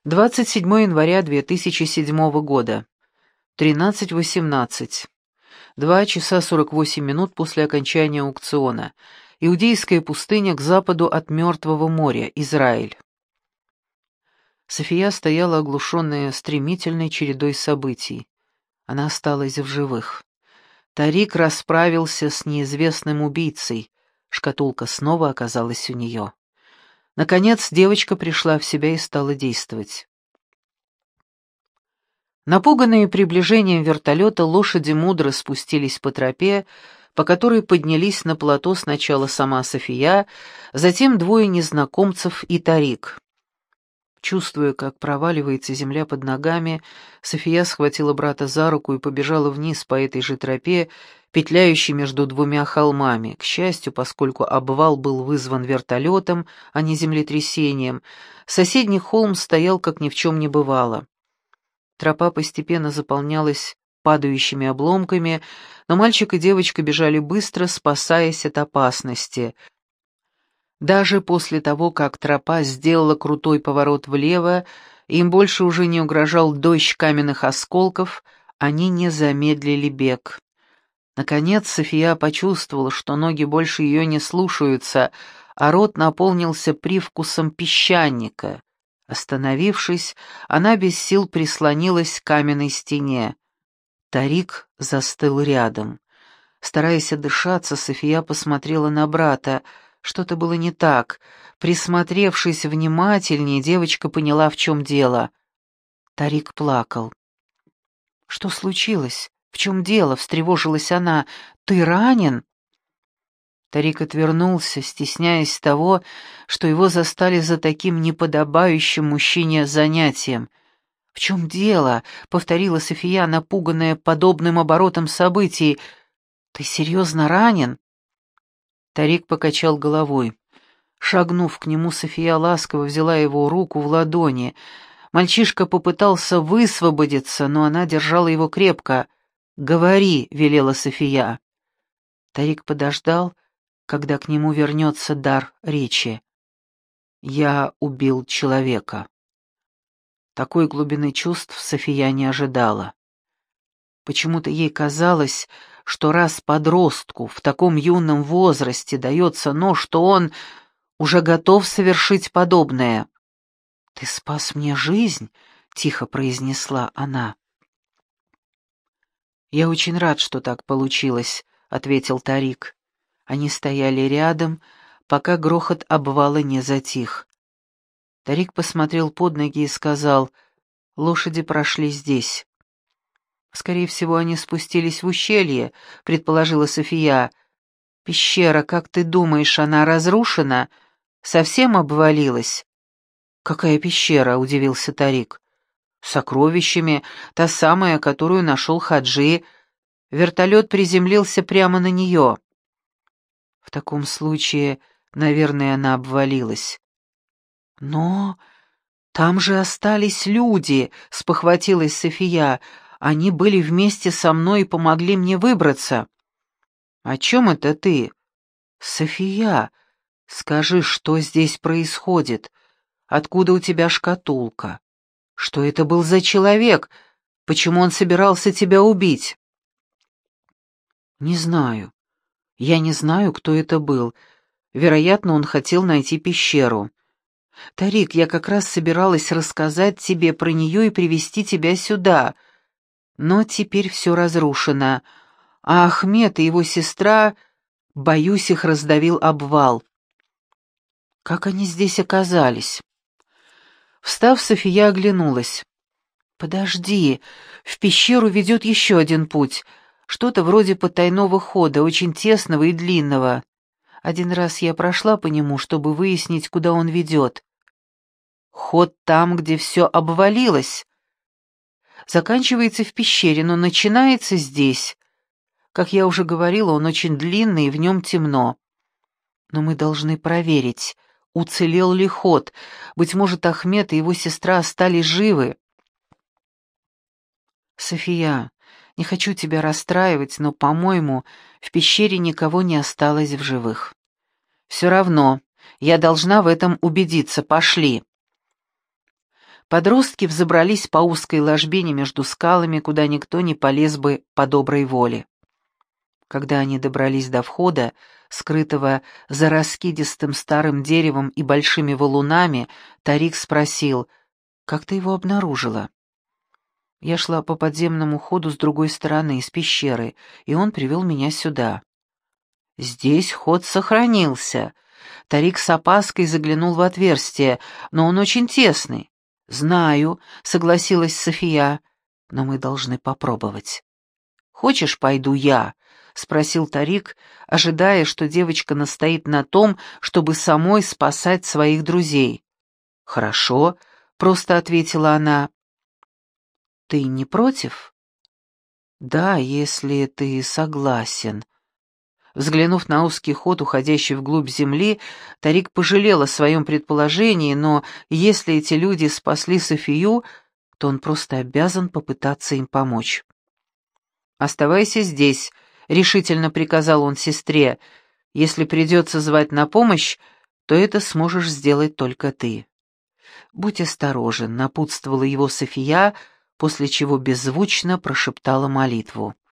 27 января 2007 года. 13:18. 2 часа 48 минут после окончания аукциона. Иудейская пустыня к западу от Мертвого моря, Израиль. София стояла оглушенная стремительной чередой событий. Она осталась в живых. Тарик расправился с неизвестным убийцей. Шкатулка снова оказалась у нее. Наконец девочка пришла в себя и стала действовать. Напуганные приближением вертолета, лошади мудро спустились по тропе, по которой поднялись на плато сначала сама София, затем двое незнакомцев и Тарик. Чувствуя, как проваливается земля под ногами, София схватила брата за руку и побежала вниз по этой же тропе, петляющей между двумя холмами. К счастью, поскольку обвал был вызван вертолетом, а не землетрясением, соседний холм стоял, как ни в чем не бывало. Тропа постепенно заполнялась падающими обломками, но мальчик и девочка бежали быстро, спасаясь от опасности. Даже после того, как тропа сделала крутой поворот влево, им больше уже не угрожал дождь каменных осколков, они не замедлили бег. Наконец София почувствовала, что ноги больше ее не слушаются, а рот наполнился привкусом песчаника. Остановившись, она без сил прислонилась к каменной стене. Тарик застыл рядом. Стараясь отдышаться, София посмотрела на брата. Что-то было не так. Присмотревшись внимательнее, девочка поняла, в чем дело. Тарик плакал. «Что случилось? В чем дело?» — встревожилась она. «Ты ранен?» Тарик отвернулся, стесняясь того, что его застали за таким неподобающим мужчине занятием. «В чем дело?» — повторила София, напуганная подобным оборотом событий. «Ты серьезно ранен?» Тарик покачал головой. Шагнув к нему, София ласково взяла его руку в ладони. Мальчишка попытался высвободиться, но она держала его крепко. «Говори», — велела София. Тарик подождал, когда к нему вернется дар речи. «Я убил человека». Такой глубины чувств София не ожидала. Почему-то ей казалось, что раз подростку в таком юном возрасте дается нож, то он уже готов совершить подобное. «Ты спас мне жизнь», — тихо произнесла она. «Я очень рад, что так получилось», — ответил Тарик. Они стояли рядом, пока грохот обвала не затих. Тарик посмотрел под ноги и сказал: «Лошади прошли здесь». «Скорее всего, они спустились в ущелье», — предположила София. «Пещера, как ты думаешь, она разрушена? Совсем обвалилась?» «Какая пещера?» — удивился Тарик. «Сокровищами, та самая, которую нашел Хаджи. Вертолет приземлился прямо на нее». «В таком случае, наверное, она обвалилась». «Но там же остались люди», — спохватилась София. «Они были вместе со мной и помогли мне выбраться». «О чем это ты?» «София, скажи, что здесь происходит? Откуда у тебя шкатулка? Что это был за человек? Почему он собирался тебя убить?» «Не знаю. Я не знаю, кто это был. Вероятно, он хотел найти пещеру. Тарик, я как раз собиралась рассказать тебе про нее и привести тебя сюда. Но теперь все разрушено. А Ахмед и его сестра, боюсь, их раздавил обвал». «Как они здесь оказались?» Встав, София оглянулась. «Подожди, в пещеру ведет еще один путь. Что-то вроде потайного хода, очень тесного и длинного. Один раз я прошла по нему, чтобы выяснить, куда он ведет. Ход там, где все обвалилось. Заканчивается в пещере, но начинается здесь. Как я уже говорила, он очень длинный, и в нем темно. Но мы должны проверить, уцелел ли ход. Быть может, Ахмед и его сестра остались живы». «София, не хочу тебя расстраивать, но, по-моему, в пещере никого не осталось в живых». «Все равно, я должна в этом убедиться. Пошли». Подростки взобрались по узкой ложбине между скалами, куда никто не полез бы по доброй воле. Когда они добрались до входа, скрытого за раскидистым старым деревом и большими валунами, Тарик спросил: «Как ты его обнаружила?» «Я шла по подземному ходу с другой стороны, из пещеры, и он привел меня сюда». «Здесь ход сохранился». Тарик с опаской заглянул в отверстие, но он очень тесный. «Знаю», — согласилась София, — «но мы должны попробовать». «Хочешь, пойду я?» — спросил Тарик, ожидая, что девочка настоит на том, чтобы самой спасать своих друзей. «Хорошо», — просто ответила она. «Ты не против?» «Да, если ты согласен». Взглянув на узкий ход, уходящий вглубь земли, Тарик пожалел о своем предположении, но если эти люди спасли Софию, то он просто обязан попытаться им помочь. «Оставайся здесь», — решительно приказал он сестре. «Если придется звать на помощь, то это сможешь сделать только ты». «Будь осторожен», — напутствовала его София, после чего беззвучно прошептала молитву.